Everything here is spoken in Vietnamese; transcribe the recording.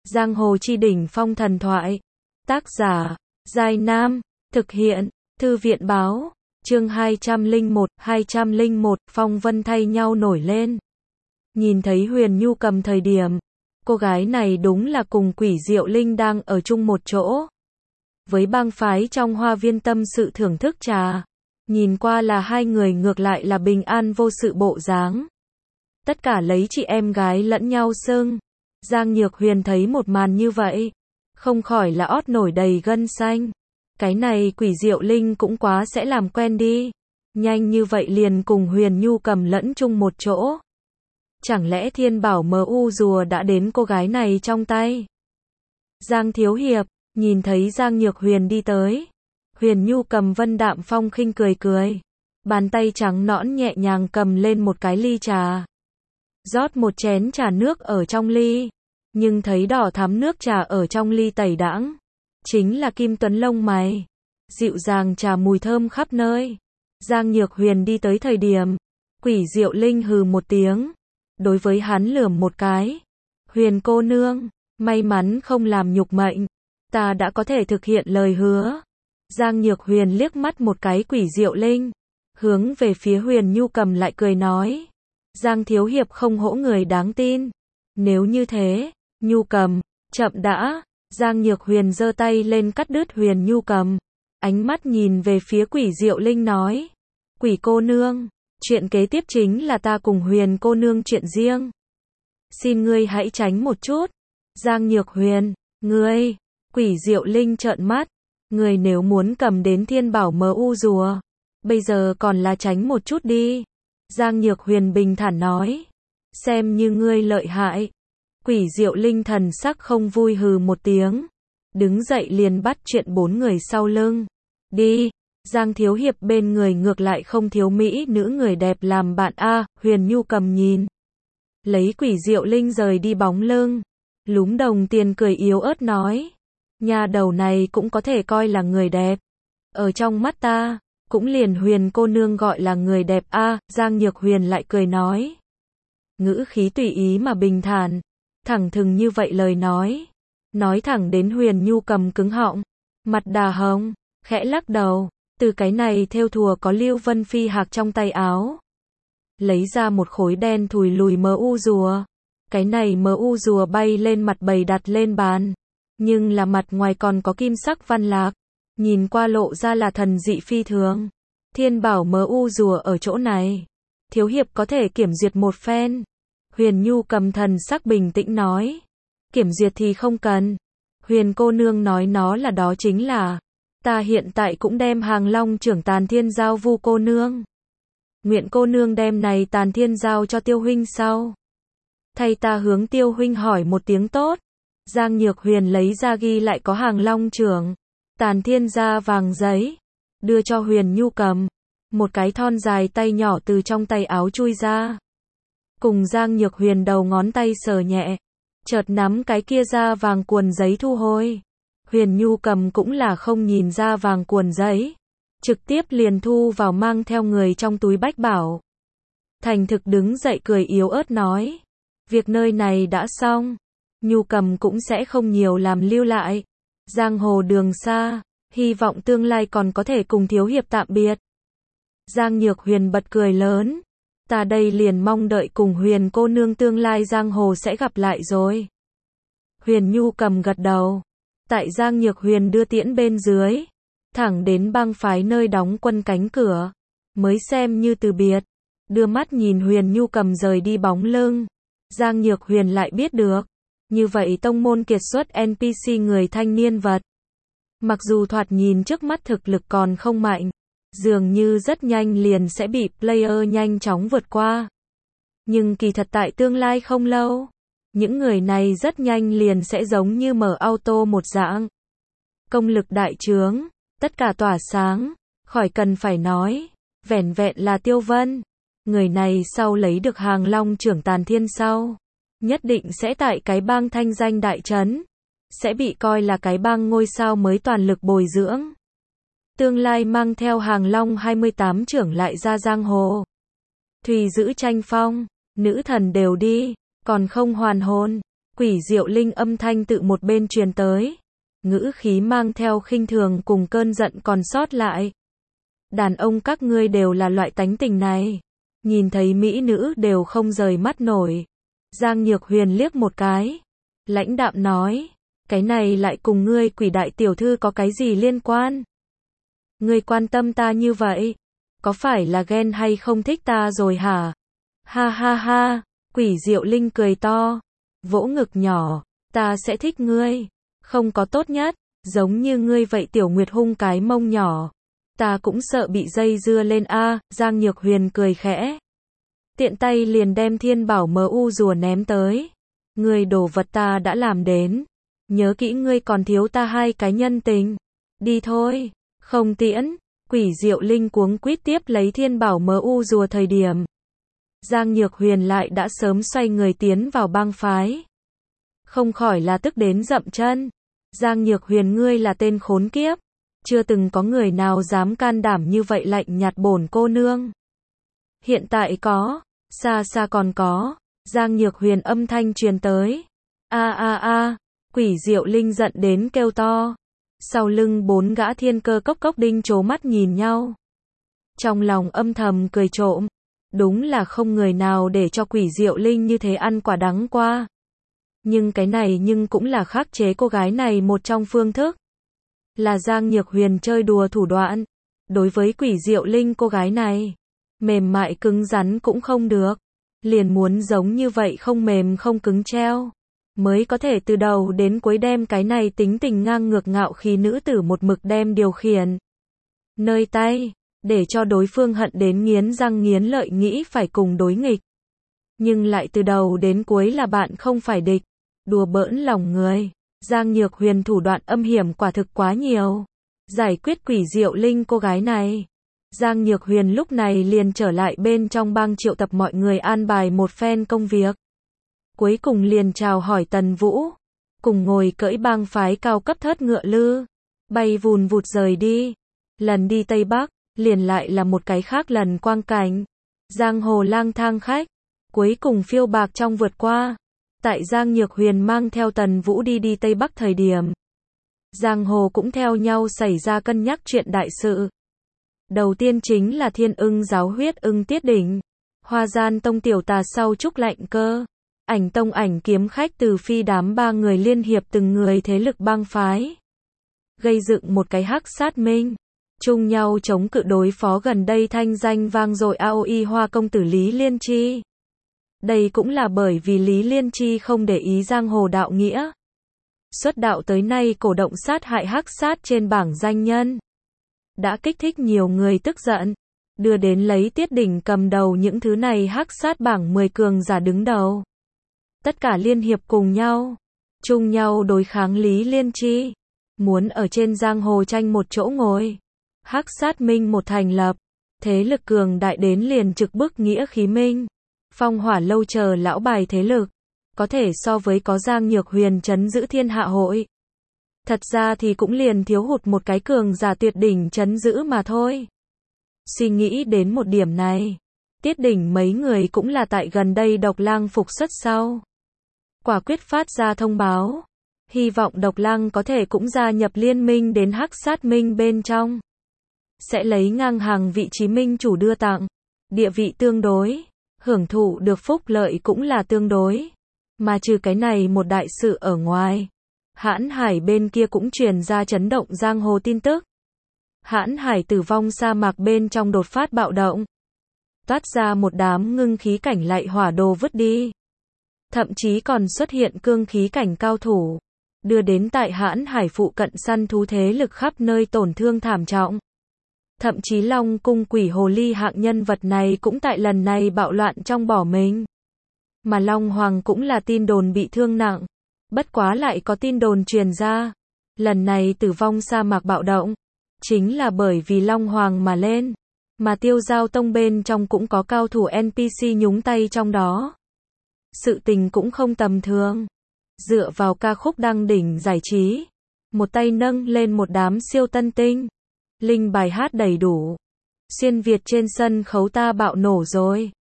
Giang hồ chi đỉnh phong thần thoại. Tác giả, Giai Nam. Thực hiện, Thư viện báo. Chương 201, phong vân thay nhau nổi lên. Nhìn thấy Huyền Nhu Cầm thời điểm, cô gái này đúng là cùng Quỷ Diệu Linh đang ở chung một chỗ. Với bang phái trong hoa viên tâm sự thưởng thức trà, nhìn qua là hai người ngược lại là bình an vô sự bộ dáng. Tất cả lấy chị em gái lẫn nhau xưng. Giang Nhược Huyền thấy một màn như vậy, không khỏi là ót nổi đầy gân xanh. Cái này Quỷ Diệu Linh cũng quá sẽ làm quen đi. Nhanh như vậy liền cùng Huyền Nhu Cầm lẫn chung một chỗ. Chẳng lẽ Thiên Bảo MU rùa đã đến cô gái này trong tay? Giang Thiếu Hiệp, nhìn thấy Giang Nhược Huyền đi tới. Huyền Nhu Cầm vân đạm phong khinh cười cười. Bàn tay trắng nõn nhẹ nhàng cầm lên một cái ly trà. Rót một chén trà nước ở trong ly. Nhưng thấy đỏ thắm nước trà ở trong ly tẩy đãng. Chính là kim tuấn lông mày. Dịu dàng trà mùi thơm khắp nơi. Giang Nhược Huyền đi tới thời điểm. Quỷ Diệu Linh hừ một tiếng. Đối với hắn lườm một cái. Huyền cô nương, may mắn không làm nhục mệnh. Ta đã có thể thực hiện lời hứa. Giang Nhược Huyền liếc mắt một cái Quỷ Diệu Linh. Hướng về phía Huyền Nhu Cầm lại cười nói. Giang Thiếu Hiệp không hỗ người đáng tin. Nếu như thế, Nhu Cầm, chậm đã. Giang Nhược Huyền giơ tay lên cắt đứt Huyền Nhu Cầm. Ánh mắt nhìn về phía Quỷ Diệu Linh nói. Quỷ cô nương, chuyện kế tiếp chính là ta cùng Huyền cô nương chuyện riêng. Xin ngươi hãy tránh một chút. Giang Nhược Huyền, ngươi. Quỷ Diệu Linh trợn mắt. Ngươi nếu muốn cầm đến Thiên Bảo MU rùa, bây giờ còn là tránh một chút đi. Giang Nhược Huyền bình thản nói. Xem như ngươi lợi hại. Quỷ Diệu Linh thần sắc không vui hừ một tiếng. Đứng dậy liền bắt chuyện bốn người sau lưng. Đi. Giang Thiếu Hiệp bên người ngược lại không thiếu mỹ nữ người đẹp làm bạn a. Huyền Nhu Cầm nhìn. Lấy Quỷ Diệu Linh rời đi bóng lưng. Lúm đồng tiền cười yếu ớt nói. Nhà đầu này cũng có thể coi là người đẹp. Ở trong mắt ta, cũng liền Huyền cô nương gọi là người đẹp a. Giang Nhược Huyền lại cười nói. Ngữ khí tùy ý mà bình thản. Thẳng thừng như vậy lời nói. Nói thẳng đến Huyền Nhu Cầm cứng họng. Mặt đà hồng, khẽ lắc đầu. Từ cái này thêu thùa có Lưu Vân Phi hạc trong tay áo. Lấy ra một khối đen thùi lùi MU rùa. Cái này MU rùa bay lên mặt bày đặt lên bàn. Nhưng là mặt ngoài còn có kim sắc văn lạc. Nhìn qua lộ ra là thần dị phi thường. Thiên Bảo MU rùa ở chỗ này. Thiếu Hiệp có thể kiểm duyệt một phen. Huyền Nhu Cầm thần sắc bình tĩnh nói. Kiểm duyệt thì không cần. Huyền cô nương nói nó là đó chính là. Ta hiện tại cũng đem Hàng Long trưởng Tàn Thiên giao Vu cô nương. Nguyện cô nương đem này Tàn Thiên giao cho Tiêu huynh sau. Thay ta hướng Tiêu huynh hỏi một tiếng tốt. Giang Nhược Huyền lấy ra ghi lại có Hàng Long trưởng Tàn Thiên da vàng giấy. Đưa cho Huyền Nhu Cầm. Một cái thon dài tay nhỏ từ trong tay áo chui ra. Cùng Giang Nhược Huyền đầu ngón tay sờ nhẹ. Chợt nắm cái kia da vàng cuộn giấy thu hồi. Huyền Nhu Cầm cũng là không nhìn ra vàng cuộn giấy. Trực tiếp liền thu vào mang theo người trong túi bách bảo. Thành thực đứng dậy cười yếu ớt nói. Việc nơi này đã xong. Nhu Cầm cũng sẽ không nhiều làm lưu lại. Giang hồ đường xa. Hy vọng tương lai còn có thể cùng Thiếu Hiệp tạm biệt. Giang Nhược Huyền bật cười lớn. Ta đây liền mong đợi cùng Huyền cô nương tương lai giang hồ sẽ gặp lại rồi. Huyền Nhu Cầm gật đầu. Tại Giang Nhược Huyền đưa tiễn bên dưới. Thẳng đến bang phái nơi đóng quân cánh cửa. Mới xem như từ biệt. Đưa mắt nhìn Huyền Nhu Cầm rời đi bóng lưng. Giang Nhược Huyền lại biết được. Như vậy tông môn kiệt xuất NPC người thanh niên vật. Mặc dù thoạt nhìn trước mắt thực lực còn không mạnh. Dường như rất nhanh liền sẽ bị player nhanh chóng vượt qua. Nhưng kỳ thật tại tương lai không lâu. Những người này rất nhanh liền sẽ giống như mở auto một dạng. Công lực đại trướng, tất cả tỏa sáng, khỏi cần phải nói, vẻn vẹn là Tiêu Vân. Người này sau lấy được Hàng Long trưởng Tàn Thiên sau, nhất định sẽ tại cái bang thanh danh đại trấn, sẽ bị coi là cái bang ngôi sao mới toàn lực bồi dưỡng. Tương lai mang theo Hàng Long 28 trưởng lại ra giang hồ. Thùy giữ tranh phong, nữ thần đều đi, còn không hoàn hồn. Quỷ Diệu Linh âm thanh tự một bên truyền tới, ngữ khí mang theo khinh thường cùng cơn giận còn sót lại. Đàn ông các ngươi đều là loại tánh tình này, nhìn thấy mỹ nữ đều không rời mắt nổi. Giang Nhược Huyền liếc một cái, lãnh đạm nói, cái này lại cùng ngươi Quỷ đại tiểu thư có cái gì liên quan? Ngươi quan tâm ta như vậy, có phải là ghen hay không thích ta rồi hả? Ha ha ha, Quỷ Diệu Linh cười to, vỗ ngực nhỏ, ta sẽ thích ngươi, không có tốt nhất, giống như ngươi vậy Tiểu Nguyệt hung cái mông nhỏ, ta cũng sợ bị dây dưa lên a. Giang Nhược Huyền cười khẽ, tiện tay liền đem Thiên Bảo MU rùa ném tới, ngươi đồ vật ta đã làm đến, nhớ kỹ ngươi còn thiếu ta 2 cái nhân tình, đi thôi, không tiễn. Quỷ Diệu Linh cuống quýt tiếp lấy Thiên Bảo MU rùa thời điểm, Giang Nhược Huyền lại đã sớm xoay người tiến vào bang phái. Không khỏi là tức đến dậm chân. Giang Nhược Huyền ngươi là tên khốn kiếp. Chưa từng có người nào dám can đảm như vậy lạnh nhạt bổn cô nương. Hiện tại có, xa xa còn có. Giang Nhược Huyền âm thanh truyền tới. A a a, Quỷ Diệu Linh giận đến kêu to. Sau lưng 4 gã thiên cơ cốc cốc đinh trố mắt nhìn nhau. Trong lòng âm thầm cười trộm. Đúng là không người nào để cho Quỷ Diệu Linh như thế ăn quả đắng qua. Nhưng cái này nhưng cũng là khắc chế cô gái này một trong phương thức. Là Giang Nhược Huyền chơi đùa thủ đoạn. Đối với Quỷ Diệu Linh cô gái này, mềm mại cứng rắn cũng không được. Liền muốn giống như vậy không mềm không cứng treo. Mới có thể từ đầu đến cuối đem cái này tính tình ngang ngược ngạo khí nữ tử một mực đem điều khiển. Nơi tay, để cho đối phương hận đến nghiến răng nghiến lợi nghĩ phải cùng đối nghịch. Nhưng lại từ đầu đến cuối là bạn không phải địch. Đùa bỡn lòng người. Giang Nhược Huyền thủ đoạn âm hiểm quả thực quá nhiều. Giải quyết Quỷ Diệu Linh cô gái này, Giang Nhược Huyền lúc này liền trở lại bên trong bang triệu tập mọi người an bài một phen công việc. Cuối cùng liền chào hỏi Tần Vũ, cùng ngồi cưỡi bang phái cao cấp thớt ngựa lư, bay vùn vụt rời đi. Lần đi Tây Bắc, liền lại là một cái khác lần quang cảnh. Giang hồ lang thang khách, cuối cùng phiêu bạc trong vượt qua. Tại Giang Nhược Huyền mang theo Tần Vũ đi Tây Bắc thời điểm, giang hồ cũng theo nhau xảy ra cân nhắc chuyện đại sự. Đầu tiên chính là Thiên Ưng giáo huyết ưng tiết đỉnh, Hoa Gian tông tiểu tà sau Trúc Lạnh Cơ, Ảnh tông Ảnh kiếm khách Từ Phi đám 3 người liên hiệp từng người thế lực bang phái, gây dựng một cái hắc sát minh, chung nhau chống cự đối phó gần đây thanh danh vang dội AOI Hoa công tử Lý Liên Chi. Đây cũng là bởi vì Lý Liên Chi không để ý giang hồ đạo nghĩa. Xuất đạo tới nay cổ động sát hại hắc sát trên bảng danh nhân, đã kích thích nhiều người tức giận, đưa đến lấy Tiết Đỉnh cầm đầu những thứ này hắc sát bảng 10 cường giả đứng đầu. Tất cả liên hiệp cùng nhau, chung nhau đối kháng Lý Liên Chi, muốn ở trên giang hồ tranh một chỗ ngồi. Hắc sát minh một thành lập, thế lực cường đại đến liền trực bức nghĩa khí minh. Phong Hỏa lâu chờ lão bài thế lực, có thể so với có Giang Nhược Huyền trấn giữ thiên hạ hội. Thật ra thì cũng liền thiếu hụt một cái cường giả tuyệt đỉnh trấn giữ mà thôi. Suy nghĩ đến một điểm này, Tiết Đỉnh mấy người cũng là tại gần đây Độc Lang phục xuất sau, quả quyết phát ra thông báo, hy vọng Độc Lang có thể cũng gia nhập liên minh đến hắc sát minh bên trong. Sẽ lấy ngang hàng vị trí minh chủ đưa tặng, địa vị tương đối, hưởng thụ được phúc lợi cũng là tương đối. Mà trừ cái này một đại sự ở ngoài, Hãn Hải bên kia cũng truyền ra chấn động giang hồ tin tức. Hãn Hải tử vong sa mạc bên trong đột phát bạo động, toát ra một đám ngưng khí cảnh lại hỏa đồ vứt đi. Thậm chí còn xuất hiện cương khí cảnh cao thủ, đưa đến tại Hãn Hải phụ cận săn thú thế lực khắp nơi tổn thương thảm trọng. Thậm chí Long cung quỷ hồ ly hạng nhân vật này cũng tại lần này bạo loạn trong bỏ mình. Mà Long Hoàng cũng là tin đồn bị thương nặng. Bất quá lại có tin đồn truyền ra, lần này tử vong sa mạc bạo động, chính là bởi vì Long Hoàng mà lên. Mà Tiêu Giao tông bên trong cũng có cao thủ NPC nhúng tay trong đó. Sự tình cũng không tầm thường. Dựa vào ca khúc đăng đỉnh giải trí, một tay nâng lên một đám siêu tân tinh, linh bài hát đầy đủ. Xuyên Việt trên sân khấu ta bạo nổ rồi.